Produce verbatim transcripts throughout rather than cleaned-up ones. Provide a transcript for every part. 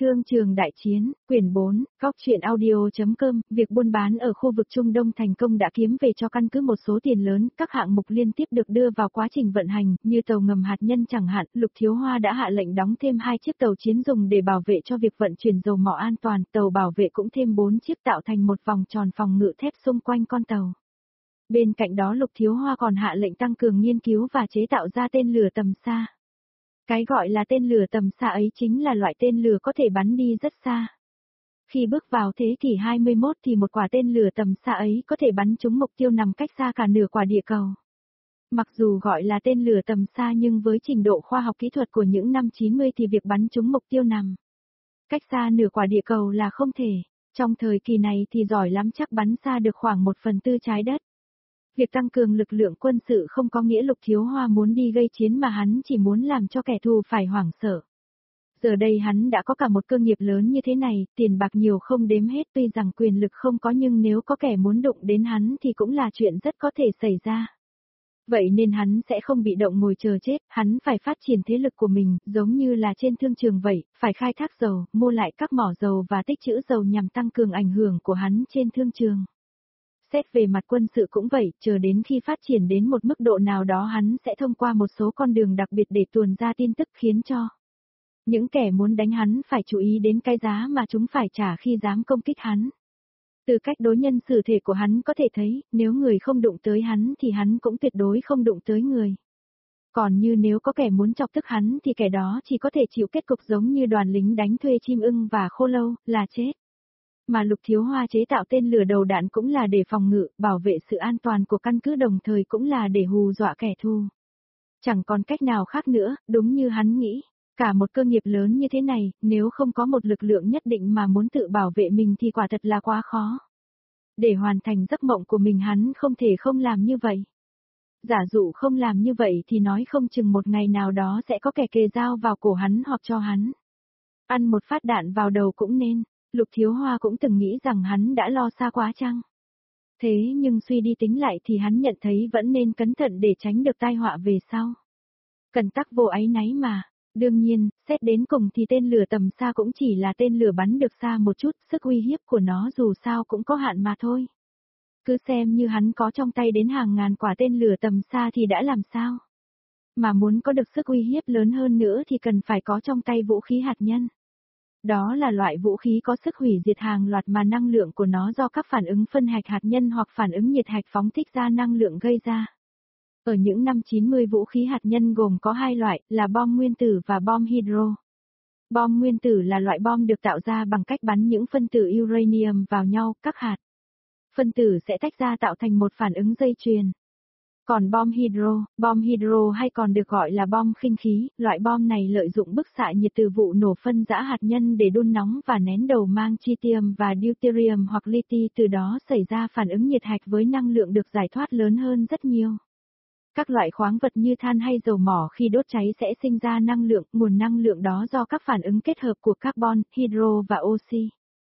Thương trường đại chiến, quyển bốn, góc truyện audio.com, việc buôn bán ở khu vực Trung Đông thành công đã kiếm về cho căn cứ một số tiền lớn, các hạng mục liên tiếp được đưa vào quá trình vận hành, như tàu ngầm hạt nhân chẳng hạn, Lục Thiếu Hoa đã hạ lệnh đóng thêm hai chiếc tàu chiến dùng để bảo vệ cho việc vận chuyển dầu mỏ an toàn, tàu bảo vệ cũng thêm bốn chiếc tạo thành một vòng tròn phòng ngự thép xung quanh con tàu. Bên cạnh đó Lục Thiếu Hoa còn hạ lệnh tăng cường nghiên cứu và chế tạo ra tên lửa tầm xa. Cái gọi là tên lửa tầm xa ấy chính là loại tên lửa có thể bắn đi rất xa. Khi bước vào thế kỷ hai mươi mốt thì một quả tên lửa tầm xa ấy có thể bắn trúng mục tiêu nằm cách xa cả nửa quả địa cầu. Mặc dù gọi là tên lửa tầm xa nhưng với trình độ khoa học kỹ thuật của những năm chín mươi thì việc bắn trúng mục tiêu nằm cách xa nửa quả địa cầu là không thể. Trong thời kỳ này thì giỏi lắm chắc bắn xa được khoảng một phần tư trái đất. Việc tăng cường lực lượng quân sự không có nghĩa Lục Thiếu Hoa muốn đi gây chiến mà hắn chỉ muốn làm cho kẻ thù phải hoảng sợ. Giờ đây hắn đã có cả một cơ nghiệp lớn như thế này, tiền bạc nhiều không đếm hết, tuy rằng quyền lực không có nhưng nếu có kẻ muốn đụng đến hắn thì cũng là chuyện rất có thể xảy ra. Vậy nên hắn sẽ không bị động ngồi chờ chết, hắn phải phát triển thế lực của mình, giống như là trên thương trường vậy, phải khai thác dầu, mua lại các mỏ dầu và tích trữ dầu nhằm tăng cường ảnh hưởng của hắn trên thương trường. Xét về mặt quân sự cũng vậy, chờ đến khi phát triển đến một mức độ nào đó hắn sẽ thông qua một số con đường đặc biệt để tuồn ra tin tức khiến cho những kẻ muốn đánh hắn phải chú ý đến cái giá mà chúng phải trả khi dám công kích hắn. Từ cách đối nhân xử thế của hắn có thể thấy, nếu người không đụng tới hắn thì hắn cũng tuyệt đối không đụng tới người. Còn như nếu có kẻ muốn chọc tức hắn thì kẻ đó chỉ có thể chịu kết cục giống như đoàn lính đánh thuê chim ưng và khô lâu, là chết. Mà Lục Thiếu Hoa chế tạo tên lửa đầu đạn cũng là để phòng ngự, bảo vệ sự an toàn của căn cứ đồng thời cũng là để hù dọa kẻ thù. Chẳng còn cách nào khác nữa, đúng như hắn nghĩ, cả một cơ nghiệp lớn như thế này, nếu không có một lực lượng nhất định mà muốn tự bảo vệ mình thì quả thật là quá khó. Để hoàn thành giấc mộng của mình hắn không thể không làm như vậy. Giả dụ không làm như vậy thì nói không chừng một ngày nào đó sẽ có kẻ kề dao vào cổ hắn hoặc cho hắn ăn một phát đạn vào đầu cũng nên. Lục Thiếu Hoa cũng từng nghĩ rằng hắn đã lo xa quá chăng. Thế nhưng suy đi tính lại thì hắn nhận thấy vẫn nên cẩn thận để tránh được tai họa về sau. Cần tắc vô áy náy mà. Đương nhiên, xét đến cùng thì tên lửa tầm xa cũng chỉ là tên lửa bắn được xa một chút, sức uy hiếp của nó dù sao cũng có hạn mà thôi. Cứ xem như hắn có trong tay đến hàng ngàn quả tên lửa tầm xa thì đã làm sao. Mà muốn có được sức uy hiếp lớn hơn nữa thì cần phải có trong tay vũ khí hạt nhân. Đó là loại vũ khí có sức hủy diệt hàng loạt mà năng lượng của nó do các phản ứng phân hạch hạt nhân hoặc phản ứng nhiệt hạch phóng thích ra năng lượng gây ra. Ở những năm chín mươi vũ khí hạt nhân gồm có hai loại là bom nguyên tử và bom hydro. Bom nguyên tử là loại bom được tạo ra bằng cách bắn những phân tử uranium vào nhau, các hạt phân tử sẽ tách ra tạo thành một phản ứng dây chuyền. Còn bom hydro, bom hydro hay còn được gọi là bom khinh khí, loại bom này lợi dụng bức xạ nhiệt từ vụ nổ phân rã hạt nhân để đun nóng và nén đầu mang tritium và deuterium hoặc li-ti, từ đó xảy ra phản ứng nhiệt hạch với năng lượng được giải thoát lớn hơn rất nhiều. Các loại khoáng vật như than hay dầu mỏ khi đốt cháy sẽ sinh ra năng lượng, nguồn năng lượng đó do các phản ứng kết hợp của carbon, hydro và oxy.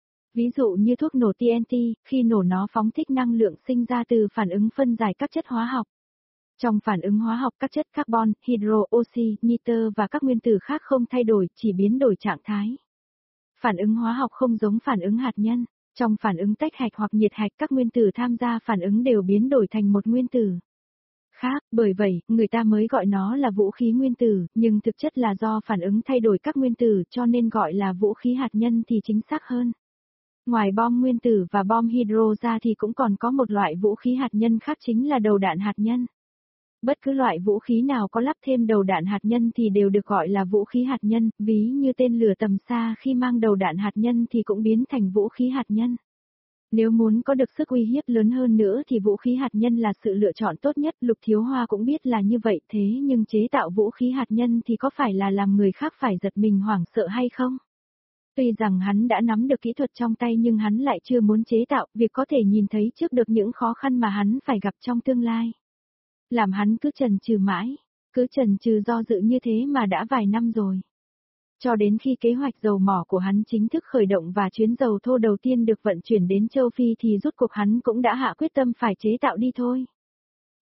Ví dụ như thuốc nổ T N T, khi nổ nó phóng thích năng lượng sinh ra từ phản ứng phân giải các chất hóa học. Trong phản ứng hóa học các chất carbon, hydro, oxy, nitơ và các nguyên tử khác không thay đổi, chỉ biến đổi trạng thái. Phản ứng hóa học không giống phản ứng hạt nhân. Trong phản ứng tách hạch hoặc nhiệt hạch các nguyên tử tham gia phản ứng đều biến đổi thành một nguyên tử khác, bởi vậy, người ta mới gọi nó là vũ khí nguyên tử, nhưng thực chất là do phản ứng thay đổi các nguyên tử cho nên gọi là vũ khí hạt nhân thì chính xác hơn. Ngoài bom nguyên tử và bom hydro ra thì cũng còn có một loại vũ khí hạt nhân khác chính là đầu đạn hạt nhân. Bất cứ loại vũ khí nào có lắp thêm đầu đạn hạt nhân thì đều được gọi là vũ khí hạt nhân, ví như tên lửa tầm xa khi mang đầu đạn hạt nhân thì cũng biến thành vũ khí hạt nhân. Nếu muốn có được sức uy hiếp lớn hơn nữa thì vũ khí hạt nhân là sự lựa chọn tốt nhất, Lục Thiếu Hoa cũng biết là như vậy, thế nhưng chế tạo vũ khí hạt nhân thì có phải là làm người khác phải giật mình hoảng sợ hay không? Tuy rằng hắn đã nắm được kỹ thuật trong tay nhưng hắn lại chưa muốn chế tạo, việc có thể nhìn thấy trước được những khó khăn mà hắn phải gặp trong tương lai. Làm hắn cứ chần chừ mãi, cứ chần chừ do dự như thế mà đã vài năm rồi. Cho đến khi kế hoạch dầu mỏ của hắn chính thức khởi động và chuyến dầu thô đầu tiên được vận chuyển đến châu Phi thì rốt cuộc hắn cũng đã hạ quyết tâm phải chế tạo đi thôi.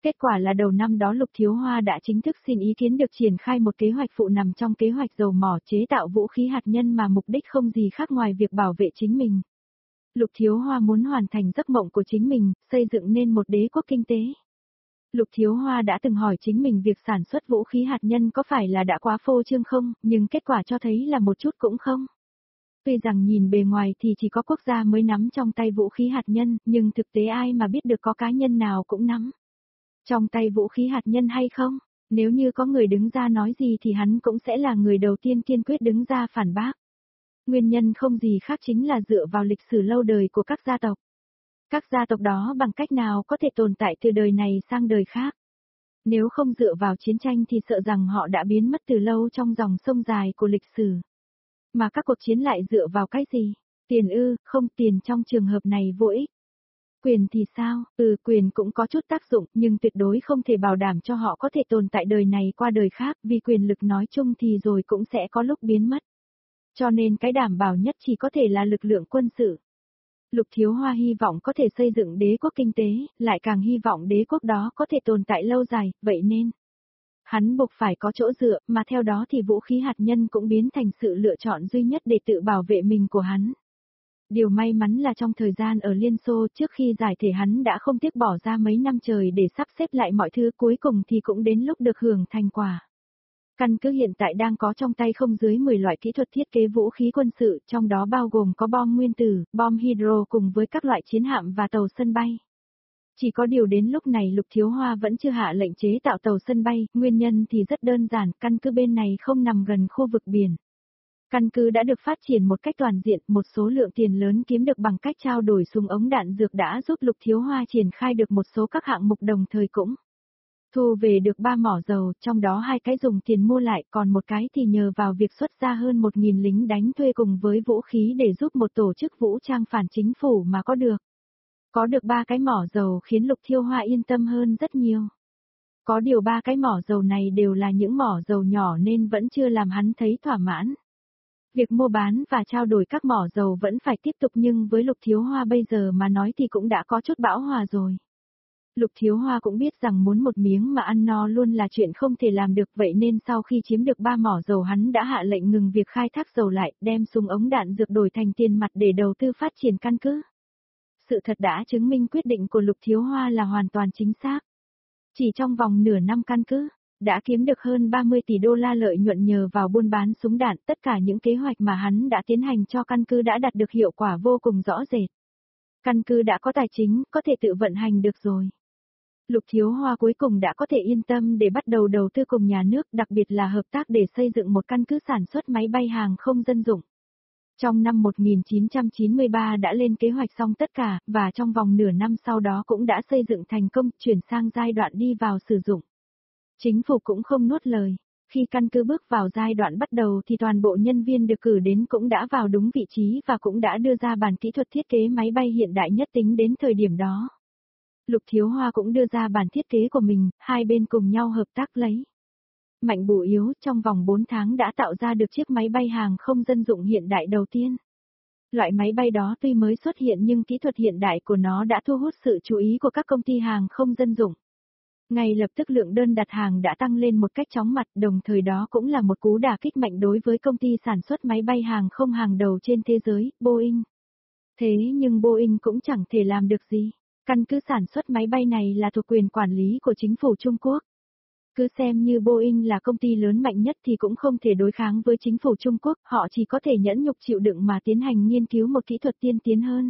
Kết quả là đầu năm đó Lục Thiếu Hoa đã chính thức xin ý kiến được triển khai một kế hoạch phụ nằm trong kế hoạch dầu mỏ chế tạo vũ khí hạt nhân mà mục đích không gì khác ngoài việc bảo vệ chính mình. Lục Thiếu Hoa muốn hoàn thành giấc mộng của chính mình, xây dựng nên một đế quốc kinh tế. Lục Thiếu Hoa đã từng hỏi chính mình việc sản xuất vũ khí hạt nhân có phải là đã quá phô trương không, nhưng kết quả cho thấy là một chút cũng không. Tuy rằng nhìn bề ngoài thì chỉ có quốc gia mới nắm trong tay vũ khí hạt nhân, nhưng thực tế ai mà biết được có cá nhân nào cũng nắm trong tay vũ khí hạt nhân hay không? Nếu như có người đứng ra nói gì thì hắn cũng sẽ là người đầu tiên kiên quyết đứng ra phản bác. Nguyên nhân không gì khác chính là dựa vào lịch sử lâu đời của các gia tộc. Các gia tộc đó bằng cách nào có thể tồn tại từ đời này sang đời khác. Nếu không dựa vào chiến tranh thì sợ rằng họ đã biến mất từ lâu trong dòng sông dài của lịch sử. Mà các cuộc chiến lại dựa vào cái gì? Tiền ư, không, tiền trong trường hợp này vô ích. Quyền thì sao? Ừ, quyền cũng có chút tác dụng, nhưng tuyệt đối không thể bảo đảm cho họ có thể tồn tại đời này qua đời khác, vì quyền lực nói chung thì rồi cũng sẽ có lúc biến mất. Cho nên cái đảm bảo nhất chỉ có thể là lực lượng quân sự. Lục Thiếu Hoa hy vọng có thể xây dựng đế quốc kinh tế, lại càng hy vọng đế quốc đó có thể tồn tại lâu dài, vậy nên hắn buộc phải có chỗ dựa, mà theo đó thì vũ khí hạt nhân cũng biến thành sự lựa chọn duy nhất để tự bảo vệ mình của hắn. Điều may mắn là trong thời gian ở Liên Xô trước khi giải thể hắn đã không tiếc bỏ ra mấy năm trời để sắp xếp lại mọi thứ, cuối cùng thì cũng đến lúc được hưởng thành quả. Căn cứ hiện tại đang có trong tay không dưới mười loại kỹ thuật thiết kế vũ khí quân sự, trong đó bao gồm có bom nguyên tử, bom hydro cùng với các loại chiến hạm và tàu sân bay. Chỉ có điều đến lúc này Lục Thiếu Hoa vẫn chưa hạ lệnh chế tạo tàu sân bay, nguyên nhân thì rất đơn giản, căn cứ bên này không nằm gần khu vực biển. Căn cứ đã được phát triển một cách toàn diện, một số lượng tiền lớn kiếm được bằng cách trao đổi súng ống đạn dược đã giúp Lục Thiếu Hoa triển khai được một số các hạng mục đồng thời cũng thu về được ba mỏ dầu, trong đó hai cái dùng tiền mua lại, còn một cái thì nhờ vào việc xuất ra hơn một nghìn lính đánh thuê cùng với vũ khí để giúp một tổ chức vũ trang phản chính phủ mà có được. Có được ba cái mỏ dầu khiến Lục Thiếu Hoa yên tâm hơn rất nhiều. Có điều ba cái mỏ dầu này đều là những mỏ dầu nhỏ nên vẫn chưa làm hắn thấy thỏa mãn. Việc mua bán và trao đổi các mỏ dầu vẫn phải tiếp tục, nhưng với Lục Thiếu Hoa bây giờ mà nói thì cũng đã có chút bão hòa rồi. Lục Thiếu Hoa cũng biết rằng muốn một miếng mà ăn no luôn là chuyện không thể làm được, vậy nên sau khi chiếm được ba mỏ dầu hắn đã hạ lệnh ngừng việc khai thác dầu lại, đem súng ống đạn dược đổi thành tiền mặt để đầu tư phát triển căn cứ. Sự thật đã chứng minh quyết định của Lục Thiếu Hoa là hoàn toàn chính xác. Chỉ trong vòng nửa năm căn cứ đã kiếm được hơn ba mươi tỷ đô la lợi nhuận nhờ vào buôn bán súng đạn, tất cả những kế hoạch mà hắn đã tiến hành cho căn cứ đã đạt được hiệu quả vô cùng rõ rệt. Căn cứ đã có tài chính, có thể tự vận hành được rồi. Lục Thiếu Hoa cuối cùng đã có thể yên tâm để bắt đầu đầu tư cùng nhà nước, đặc biệt là hợp tác để xây dựng một căn cứ sản xuất máy bay hàng không dân dụng. Trong năm một nghìn chín trăm chín mươi ba đã lên kế hoạch xong tất cả, và trong vòng nửa năm sau đó cũng đã xây dựng thành công, chuyển sang giai đoạn đi vào sử dụng. Chính phủ cũng không nuốt lời. Khi căn cứ bước vào giai đoạn bắt đầu thì toàn bộ nhân viên được cử đến cũng đã vào đúng vị trí và cũng đã đưa ra bản kỹ thuật thiết kế máy bay hiện đại nhất tính đến thời điểm đó. Lục Thiếu Hoa cũng đưa ra bản thiết kế của mình, hai bên cùng nhau hợp tác lấy mạnh bù yếu, trong vòng bốn tháng đã tạo ra được chiếc máy bay hàng không dân dụng hiện đại đầu tiên. Loại máy bay đó tuy mới xuất hiện nhưng kỹ thuật hiện đại của nó đã thu hút sự chú ý của các công ty hàng không dân dụng. Ngay lập tức lượng đơn đặt hàng đã tăng lên một cách chóng mặt, đồng thời đó cũng là một cú đả kích mạnh đối với công ty sản xuất máy bay hàng không hàng đầu trên thế giới, Boeing. Thế nhưng Boeing cũng chẳng thể làm được gì. Căn cứ sản xuất máy bay này là thuộc quyền quản lý của chính phủ Trung Quốc. Cứ xem như Boeing là công ty lớn mạnh nhất thì cũng không thể đối kháng với chính phủ Trung Quốc, họ chỉ có thể nhẫn nhục chịu đựng mà tiến hành nghiên cứu một kỹ thuật tiên tiến hơn.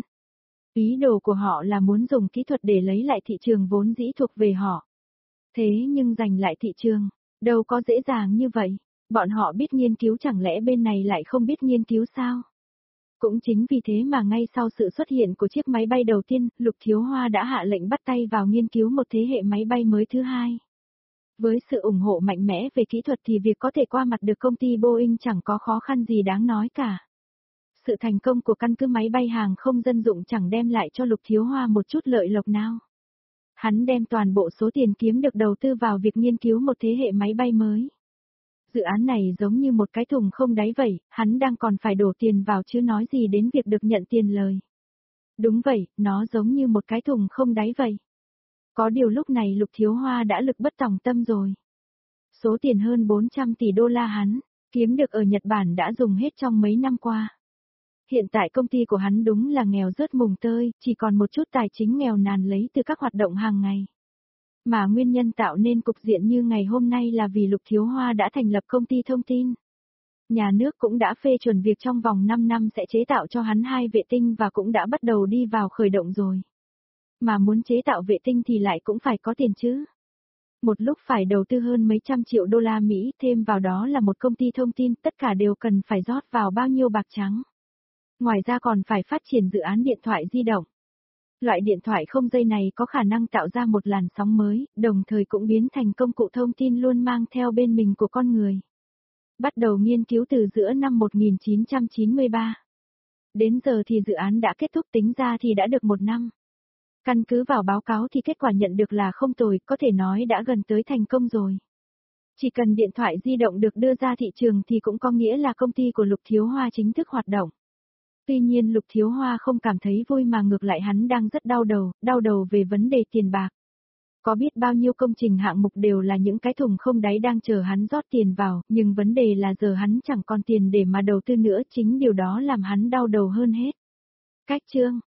Ý đồ của họ là muốn dùng kỹ thuật để lấy lại thị trường vốn dĩ thuộc về họ. Thế nhưng giành lại thị trường, đâu có dễ dàng như vậy, bọn họ biết nghiên cứu, chẳng lẽ bên này lại không biết nghiên cứu sao? Cũng chính vì thế mà ngay sau sự xuất hiện của chiếc máy bay đầu tiên, Lục Thiếu Hoa đã hạ lệnh bắt tay vào nghiên cứu một thế hệ máy bay mới thứ hai. Với sự ủng hộ mạnh mẽ về kỹ thuật thì việc có thể qua mặt được công ty Boeing chẳng có khó khăn gì đáng nói cả. Sự thành công của căn cứ máy bay hàng không dân dụng chẳng đem lại cho Lục Thiếu Hoa một chút lợi lộc nào. Hắn đem toàn bộ số tiền kiếm được đầu tư vào việc nghiên cứu một thế hệ máy bay mới. Dự án này giống như một cái thùng không đáy vậy, hắn đang còn phải đổ tiền vào chứ nói gì đến việc được nhận tiền lời. Đúng vậy, nó giống như một cái thùng không đáy vậy. Có điều lúc này Lục Thiếu Hoa đã lực bất tòng tâm rồi. Số tiền hơn bốn trăm tỷ đô la hắn kiếm được ở Nhật Bản đã dùng hết trong mấy năm qua. Hiện tại công ty của hắn đúng là nghèo rớt mùng tơi, chỉ còn một chút tài chính nghèo nàn lấy từ các hoạt động hàng ngày. Mà nguyên nhân tạo nên cục diện như ngày hôm nay là vì Lục Thiếu Hoa đã thành lập công ty thông tin. Nhà nước cũng đã phê chuẩn việc trong vòng năm năm sẽ chế tạo cho hắn hai vệ tinh và cũng đã bắt đầu đi vào khởi động rồi. Mà muốn chế tạo vệ tinh thì lại cũng phải có tiền chứ. Một lúc phải đầu tư hơn mấy trăm triệu đô la Mỹ, thêm vào đó là một công ty thông tin, tất cả đều cần phải rót vào bao nhiêu bạc trắng. Ngoài ra còn phải phát triển dự án điện thoại di động. Loại điện thoại không dây này có khả năng tạo ra một làn sóng mới, đồng thời cũng biến thành công cụ thông tin luôn mang theo bên mình của con người. Bắt đầu nghiên cứu từ giữa năm một nghìn chín trăm chín mươi ba. Đến giờ thì dự án đã kết thúc, tính ra thì đã được một năm. Căn cứ vào báo cáo thì kết quả nhận được là không tồi, có thể nói đã gần tới thành công rồi. Chỉ cần điện thoại di động được đưa ra thị trường thì cũng có nghĩa là công ty của Lục Thiếu Hoa chính thức hoạt động. Tuy nhiên Lục Thiếu Hoa không cảm thấy vui mà ngược lại hắn đang rất đau đầu, đau đầu về vấn đề tiền bạc. Có biết bao nhiêu công trình hạng mục đều là những cái thùng không đáy đang chờ hắn rót tiền vào, nhưng vấn đề là giờ hắn chẳng còn tiền để mà đầu tư nữa, chính điều đó làm hắn đau đầu hơn hết. Cách chương